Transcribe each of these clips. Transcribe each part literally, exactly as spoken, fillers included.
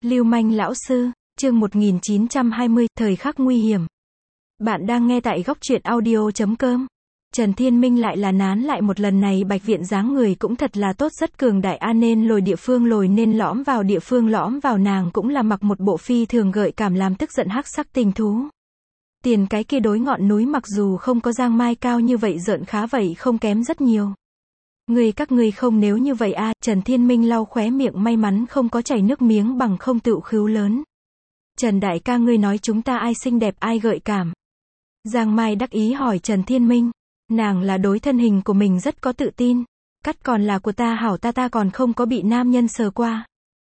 Lưu manh lão sư, chương một nghìn chín trăm hai mươi, thời khắc nguy hiểm. Bạn đang nghe tại góc truyện audio chấm com. Trần Thiên Minh lại là nán lại một lần này Bạch Viện dáng người cũng thật là tốt rất cường đại a nên lồi địa phương lồi nên lõm vào địa phương lõm vào nàng cũng là mặc một bộ phi thường gợi cảm làm tức giận hắc sắc tình thú. Tiền cái kia đối ngọn núi mặc dù không có Giang Mai cao như vậy rợn khá vậy không kém rất nhiều. Người các ngươi không nếu như vậy a Trần Thiên Minh lau khóe miệng may mắn không có chảy nước miếng bằng không tựu khứu lớn. Trần đại ca ngươi nói chúng ta ai xinh đẹp ai gợi cảm. Giang Mai đắc ý hỏi Trần Thiên Minh. Nàng là đối thân hình của mình rất có tự tin. Cắt còn là của ta hảo ta ta còn không có bị nam nhân sờ qua.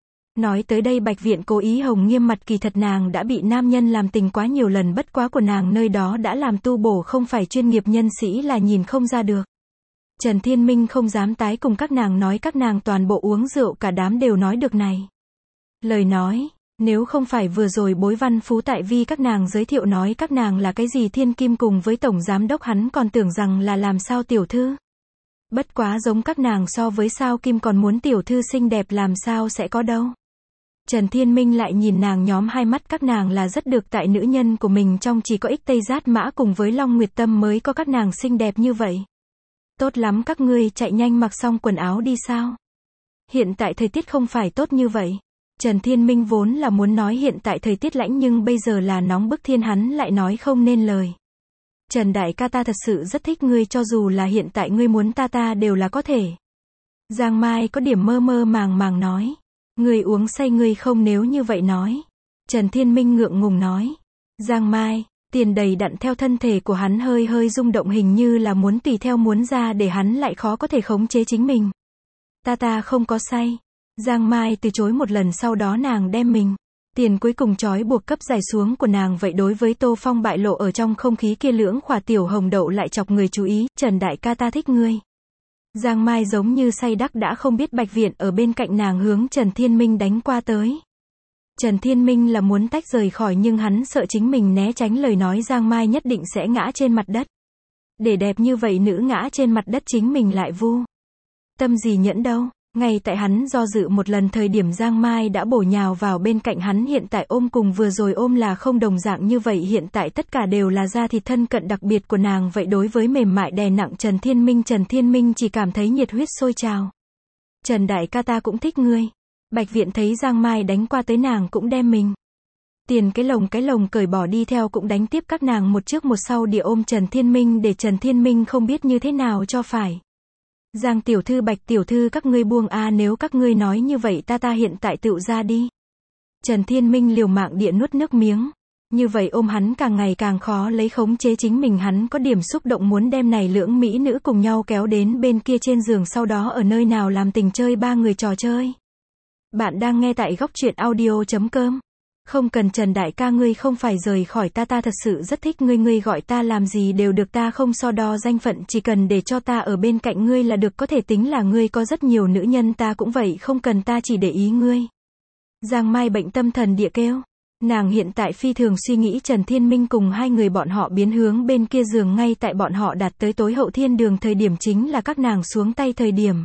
Nói tới đây Bạch Viện cố ý hồng nghiêm mặt kỳ thật nàng đã bị nam nhân làm tình quá nhiều lần bất quá của nàng nơi đó đã làm tu bổ không phải chuyên nghiệp nhân sĩ là nhìn không ra được. Trần Thiên Minh không dám tái cùng các nàng nói các nàng toàn bộ uống rượu cả đám đều nói được này. Lời nói, nếu không phải vừa rồi Bối Văn Phú tại vi các nàng giới thiệu nói các nàng là cái gì thiên kim cùng với tổng giám đốc hắn còn tưởng rằng là làm sao tiểu thư. Bất quá giống các nàng so với sao kim còn muốn tiểu thư xinh đẹp làm sao sẽ có đâu. Trần Thiên Minh lại nhìn nàng nhóm hai mắt các nàng là rất được tại nữ nhân của mình trong chỉ có ích Tây Giát Mã cùng với Long Nguyệt Tâm mới có các nàng xinh đẹp như vậy. Tốt lắm các ngươi chạy nhanh mặc xong quần áo đi sao. Hiện tại thời tiết không phải tốt như vậy. Trần Thiên Minh vốn là muốn nói hiện tại thời tiết lạnh nhưng bây giờ là nóng bức thiên hắn lại nói không nên lời. Trần đại ca ta thật sự rất thích ngươi cho dù là hiện tại ngươi muốn ta ta đều là có thể. Giang Mai có điểm mơ mơ màng màng nói. Ngươi uống say ngươi không nếu như vậy nói. Trần Thiên Minh ngượng ngùng nói. Giang Mai, tiền đầy đặn theo thân thể của hắn hơi hơi rung động hình như là muốn tùy theo muốn ra để hắn lại khó có thể khống chế chính mình. Ta ta không có say. Giang Mai từ chối một lần sau đó nàng đem mình. Tiền cuối cùng trói buộc cấp dài xuống của nàng vậy đối với Tô Phong bại lộ ở trong không khí kia lưỡng khỏa tiểu hồng đậu lại chọc người chú ý, Trần đại ca ta thích ngươi. Giang Mai giống như say đắc đã không biết Bạch Viện ở bên cạnh nàng hướng Trần Thiên Minh đánh qua tới. Trần Thiên Minh là muốn tách rời khỏi nhưng hắn sợ chính mình né tránh lời nói Giang Mai nhất định sẽ ngã trên mặt đất. Để đẹp như vậy nữ ngã trên mặt đất chính mình lại vu. Tâm gì nhẫn đâu, ngay tại hắn do dự một lần thời điểm Giang Mai đã bổ nhào vào bên cạnh hắn hiện tại ôm cùng vừa rồi ôm là không đồng dạng như vậy hiện tại tất cả đều là da thịt thân cận đặc biệt của nàng vậy đối với mềm mại đè nặng Trần Thiên Minh Trần Thiên Minh chỉ cảm thấy nhiệt huyết sôi trào. Trần đại ca ta cũng thích ngươi. Bạch Viện thấy Giang Mai đánh qua tới nàng cũng đem mình. Tiền cái lồng cái lồng cởi bỏ đi theo cũng đánh tiếp các nàng một trước một sau địa ôm Trần Thiên Minh để Trần Thiên Minh không biết như thế nào cho phải. Giang tiểu thư Bạch tiểu thư các ngươi buông a nếu các ngươi nói như vậy ta ta hiện tại tựu ra đi. Trần Thiên Minh liều mạng địa nuốt nước miếng. Như vậy ôm hắn càng ngày càng khó lấy khống chế chính mình hắn có điểm xúc động muốn đem này lưỡng mỹ nữ cùng nhau kéo đến bên kia trên giường sau đó ở nơi nào làm tình chơi ba người trò chơi. Bạn đang nghe tại góc truyện audio chấm com. Không cần Trần đại ca ngươi không phải rời khỏi ta ta thật sự rất thích ngươi ngươi gọi ta làm gì đều được ta không so đo danh phận chỉ cần để cho ta ở bên cạnh ngươi là được có thể tính là ngươi có rất nhiều nữ nhân ta cũng vậy không cần ta chỉ để ý ngươi. Giang Mai bệnh tâm thần địa kêu. Nàng hiện tại phi thường suy nghĩ Trần Thiên Minh cùng hai người bọn họ biến hướng bên kia giường ngay tại bọn họ đạt tới tối hậu thiên đường thời điểm chính là các nàng xuống tay thời điểm.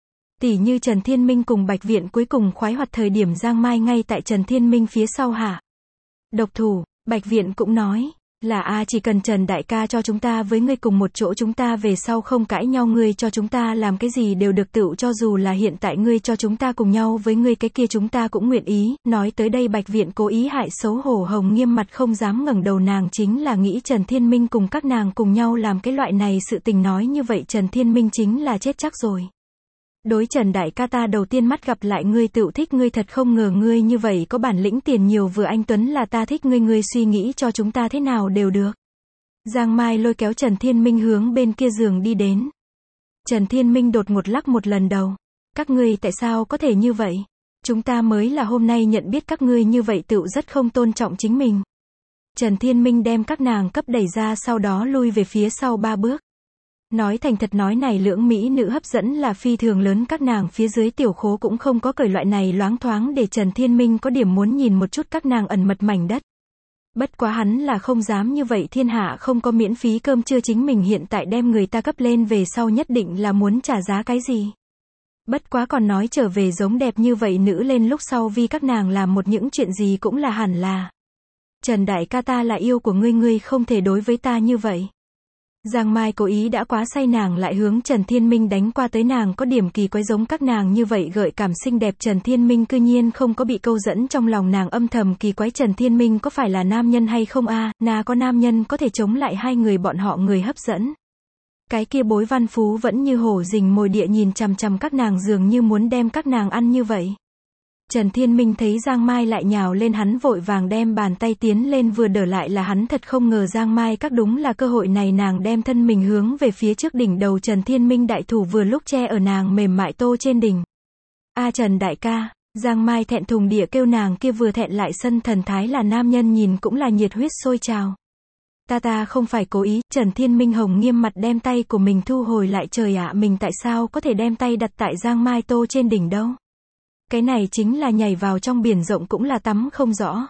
Tỷ như Trần Thiên Minh cùng Bạch Viện cuối cùng khoái hoạt thời điểm Giang Mai ngay tại Trần Thiên Minh phía sau hạ. Độc thủ, Bạch Viện cũng nói, là a chỉ cần Trần đại ca cho chúng ta với ngươi cùng một chỗ chúng ta về sau không cãi nhau ngươi cho chúng ta làm cái gì đều được tựu cho dù là hiện tại ngươi cho chúng ta cùng nhau với ngươi cái kia chúng ta cũng nguyện ý, nói tới đây Bạch Viện cố ý hại xấu hổ hồng nghiêm mặt không dám ngẩng đầu nàng chính là nghĩ Trần Thiên Minh cùng các nàng cùng nhau làm cái loại này sự tình nói như vậy Trần Thiên Minh chính là chết chắc rồi. Đối Trần đại ca ta đầu tiên mắt gặp lại ngươi tựu thích ngươi thật không ngờ ngươi như vậy có bản lĩnh tiền nhiều vừa anh Tuấn là ta thích ngươi ngươi suy nghĩ cho chúng ta thế nào đều được. Giang Mai lôi kéo Trần Thiên Minh hướng bên kia giường đi đến. Trần Thiên Minh đột ngột lắc một lần đầu. Các ngươi tại sao có thể như vậy? Chúng ta mới là hôm nay nhận biết các ngươi như vậy tựu rất không tôn trọng chính mình. Trần Thiên Minh đem các nàng cấp đẩy ra sau đó lui về phía sau ba bước. Nói thành thật nói này lưỡng mỹ nữ hấp dẫn là phi thường lớn các nàng phía dưới tiểu khố cũng không có cởi loại này loáng thoáng để Trần Thiên Minh có điểm muốn nhìn một chút các nàng ẩn mật mảnh đất. Bất quá hắn là không dám như vậy thiên hạ không có miễn phí cơm trưa chính mình hiện tại đem người ta cấp lên về sau nhất định là muốn trả giá cái gì. Bất quá còn nói trở về giống đẹp như vậy nữ lên lúc sau vì các nàng làm một những chuyện gì cũng là hẳn là. Trần đại ca ta là yêu của ngươi, ngươi không thể đối với ta như vậy. Giang Mai cố ý đã quá say nàng lại hướng Trần Thiên Minh đánh qua tới, nàng có điểm kỳ quái giống các nàng như vậy gợi cảm xinh đẹp, Trần Thiên Minh cư nhiên không có bị câu dẫn, trong lòng nàng âm thầm kỳ quái Trần Thiên Minh có phải là nam nhân hay không a, à, na có nam nhân có thể chống lại hai người bọn họ người hấp dẫn. Cái kia Bối Văn Phú vẫn như hổ rình mồi địa nhìn chằm chằm các nàng dường như muốn đem các nàng ăn như vậy. Trần Thiên Minh thấy Giang Mai lại nhào lên hắn vội vàng đem bàn tay tiến lên vừa đỡ lại, là hắn thật không ngờ Giang Mai các đúng là cơ hội này, nàng đem thân mình hướng về phía trước, đỉnh đầu Trần Thiên Minh đại thủ vừa lúc che ở nàng mềm mại tô trên đỉnh. A Trần đại ca, Giang Mai thẹn thùng địa kêu, nàng kia vừa thẹn lại sân thần thái là nam nhân nhìn cũng là nhiệt huyết sôi trào. Ta ta không phải cố ý, Trần Thiên Minh hồng nghiêm mặt đem tay của mình thu hồi lại, trời ạ, mình tại sao có thể đem tay đặt tại Giang Mai tô trên đỉnh đâu? Cái này chính là nhảy vào trong biển rộng cũng là tắm không rõ.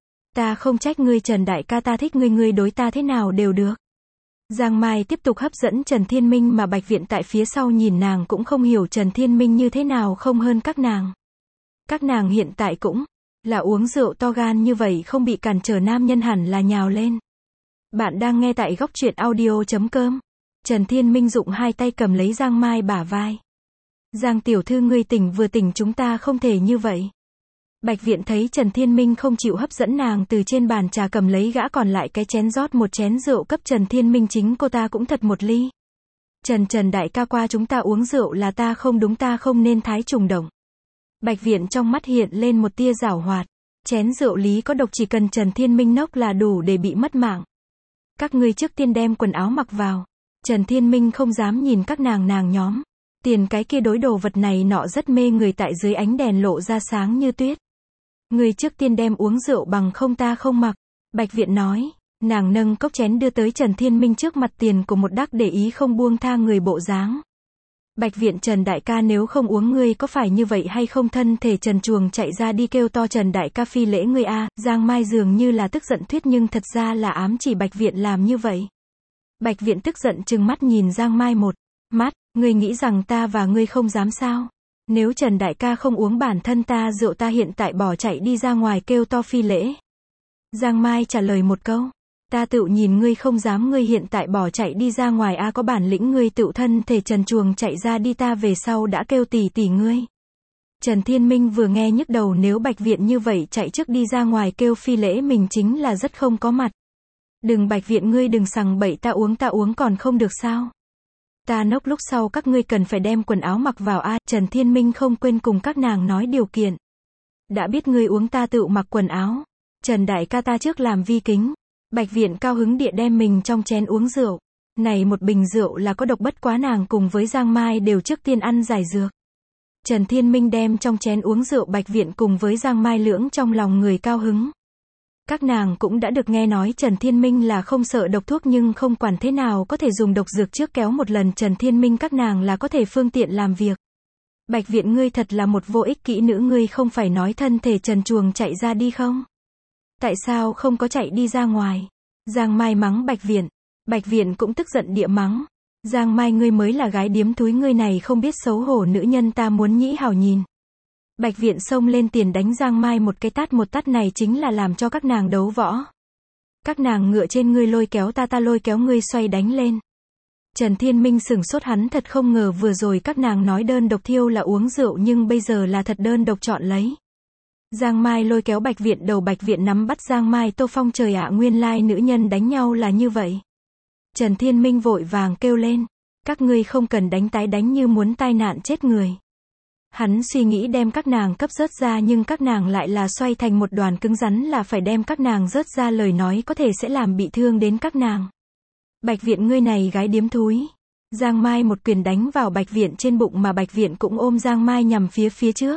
Ta không trách ngươi Trần đại ca, ta thích ngươi, ngươi đối ta thế nào đều được. Giang Mai tiếp tục hấp dẫn Trần Thiên Minh, mà Bạch Viện tại phía sau nhìn nàng cũng không hiểu Trần Thiên Minh như thế nào không hơn các nàng. Các nàng hiện tại cũng là uống rượu to gan như vậy, không bị cản trở nam nhân hẳn là nhào lên. Bạn đang nghe tại góc truyện audio chấm com. Trần Thiên Minh dụng hai tay cầm lấy Giang Mai bả vai. Giang tiểu thư, ngươi tỉnh vừa tỉnh, chúng ta không thể như vậy. Bạch Viện thấy Trần Thiên Minh không chịu hấp dẫn nàng, từ trên bàn trà cầm lấy gã còn lại cái chén rót một chén rượu cấp Trần Thiên Minh, chính cô ta cũng thật một ly. Trần Trần đại ca, qua chúng ta uống rượu là ta không đúng, ta không nên thái trùng động. Bạch Viện trong mắt hiện lên một tia giảo hoạt. Chén rượu lý có độc, chỉ cần Trần Thiên Minh nốc là đủ để bị mất mạng. Các ngươi trước tiên đem quần áo mặc vào. Trần Thiên Minh không dám nhìn các nàng nàng nhóm. Tiền cái kia đối đồ vật này nọ rất mê người, tại dưới ánh đèn lộ ra sáng như tuyết. Người trước tiên đem uống rượu, bằng không ta không mặc. Bạch Viện nói, nàng nâng cốc chén đưa tới Trần Thiên Minh trước mặt, tiền của một đắc để ý không buông tha người bộ dáng. Bạch Viện, Trần đại ca nếu không uống ngươi có phải như vậy hay không? Thân thể trần truồng chạy ra đi kêu to, Trần đại ca phi lễ ngươi a. Giang Mai dường như là tức giận thuyết nhưng thật ra là ám chỉ Bạch Viện làm như vậy. Bạch Viện tức giận trừng mắt nhìn Giang Mai một mắt, ngươi nghĩ rằng ta và ngươi không dám sao? Nếu Trần đại ca không uống bản thân ta rượu, ta hiện tại bỏ chạy đi ra ngoài kêu to phi lễ. Giang Mai trả lời một câu, ta tự nhìn ngươi không dám, ngươi hiện tại bỏ chạy đi ra ngoài a, có bản lĩnh ngươi tự thân thể trần truồng chạy ra đi, ta về sau đã kêu tỷ tỷ ngươi. Trần Thiên Minh vừa nghe nhức đầu, nếu Bạch Viện như vậy chạy trước đi ra ngoài kêu phi lễ mình chính là rất không có mặt. Đừng Bạch Viện, ngươi đừng sằng bậy, ta uống ta uống còn không được sao? Ta nốc lúc sau các ngươi cần phải đem quần áo mặc vào a. Trần Thiên Minh không quên cùng các nàng nói điều kiện. Đã biết ngươi uống ta tự mặc quần áo. Trần đại ca, ta trước làm vi kính. Bạch Viện cao hứng địa đem mình trong chén uống rượu. Này một bình rượu là có độc, bất quá nàng cùng với Giang Mai đều trước tiên ăn giải dược. Trần Thiên Minh đem trong chén uống rượu, Bạch Viện cùng với Giang Mai lưỡng trong lòng người cao hứng. Các nàng cũng đã được nghe nói Trần Thiên Minh là không sợ độc thuốc, nhưng không quản thế nào có thể dùng độc dược trước kéo một lần Trần Thiên Minh các nàng là có thể phương tiện làm việc. Bạch Viện, ngươi thật là một vô ích kỹ nữ, ngươi không phải nói thân thể trần truồng chạy ra đi không? Tại sao không có chạy đi ra ngoài? Giang Mai mắng Bạch Viện. Bạch Viện cũng tức giận địa mắng. Giang Mai, ngươi mới là gái điếm thúi, ngươi này không biết xấu hổ nữ nhân, ta muốn nhĩ hào nhìn. Bạch Viện xông lên tiền đánh Giang Mai một cái tát, một tát này chính là làm cho các nàng đấu võ. Các nàng ngựa trên ngươi lôi kéo ta, ta lôi kéo ngươi xoay đánh lên. Trần Thiên Minh sửng sốt, hắn thật không ngờ vừa rồi các nàng nói đơn độc thiêu là uống rượu, nhưng bây giờ là thật đơn độc chọn lấy. Giang Mai lôi kéo Bạch Viện đầu, Bạch Viện nắm bắt Giang Mai, Tô Phong trời ạ, nguyên lai nữ nhân đánh nhau là như vậy. Trần Thiên Minh vội vàng kêu lên, các ngươi không cần đánh, tái đánh như muốn tai nạn chết người. Hắn suy nghĩ đem các nàng cấp rớt ra, nhưng các nàng lại là xoay thành một đoàn cứng rắn, là phải đem các nàng rớt ra, lời nói có thể sẽ làm bị thương đến các nàng. Bạch Viện, ngươi này gái điếm thúi. Giang Mai một quyền đánh vào Bạch Viện trên bụng, mà Bạch Viện cũng ôm Giang Mai nhằm phía phía trước.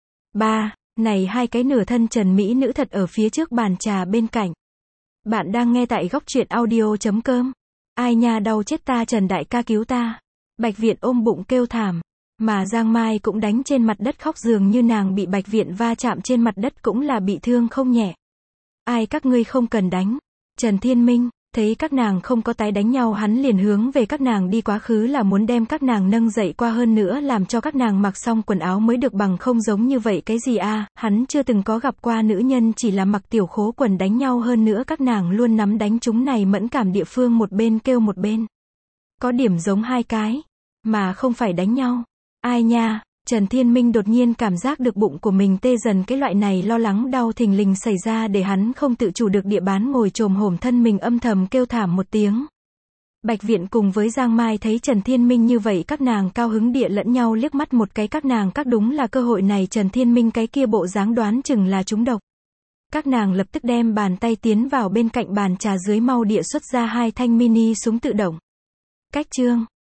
Ba, này hai cái nửa thân trần mỹ nữ thật ở phía trước bàn trà bên cạnh. Bạn đang nghe tại góc truyện audio chấm com. Ai nha, đau chết ta, Trần đại ca cứu ta. Bạch Viện ôm bụng kêu thảm. Mà Giang Mai cũng đánh trên mặt đất khóc, dường như nàng bị Bạch Viện va chạm trên mặt đất cũng là bị thương không nhẹ. Ai, các ngươi không cần đánh. Trần Thiên Minh, Thấy các nàng không có tái đánh nhau hắn liền hướng về các nàng đi quá khứ là muốn đem các nàng nâng dậy qua hơn nữa làm cho các nàng mặc xong quần áo mới được bằng không giống như vậy cái gì a, hắn chưa từng có gặp qua nữ nhân chỉ là mặc tiểu khố quần đánh nhau hơn nữa các nàng luôn nắm đánh chúng này mẫn cảm địa phương một bên kêu một bên. Có điểm giống hai cái, mà không phải đánh nhau. Ai nha, Trần Thiên Minh đột nhiên cảm giác được bụng của mình tê dần cái loại này lo lắng đau thình lình xảy ra để hắn không tự chủ được địa bán ngồi chồm hổm thân mình âm thầm kêu thảm một tiếng. Bạch Viện cùng với Giang Mai thấy Trần Thiên Minh như vậy các nàng cao hứng địa lẫn nhau liếc mắt một cái các nàng các đúng là cơ hội này Trần Thiên Minh cái kia bộ dáng đoán chừng là trúng độc. Các nàng lập tức đem bàn tay tiến vào bên cạnh bàn trà dưới mau địa xuất ra hai thanh mini súng tự động. Cách chương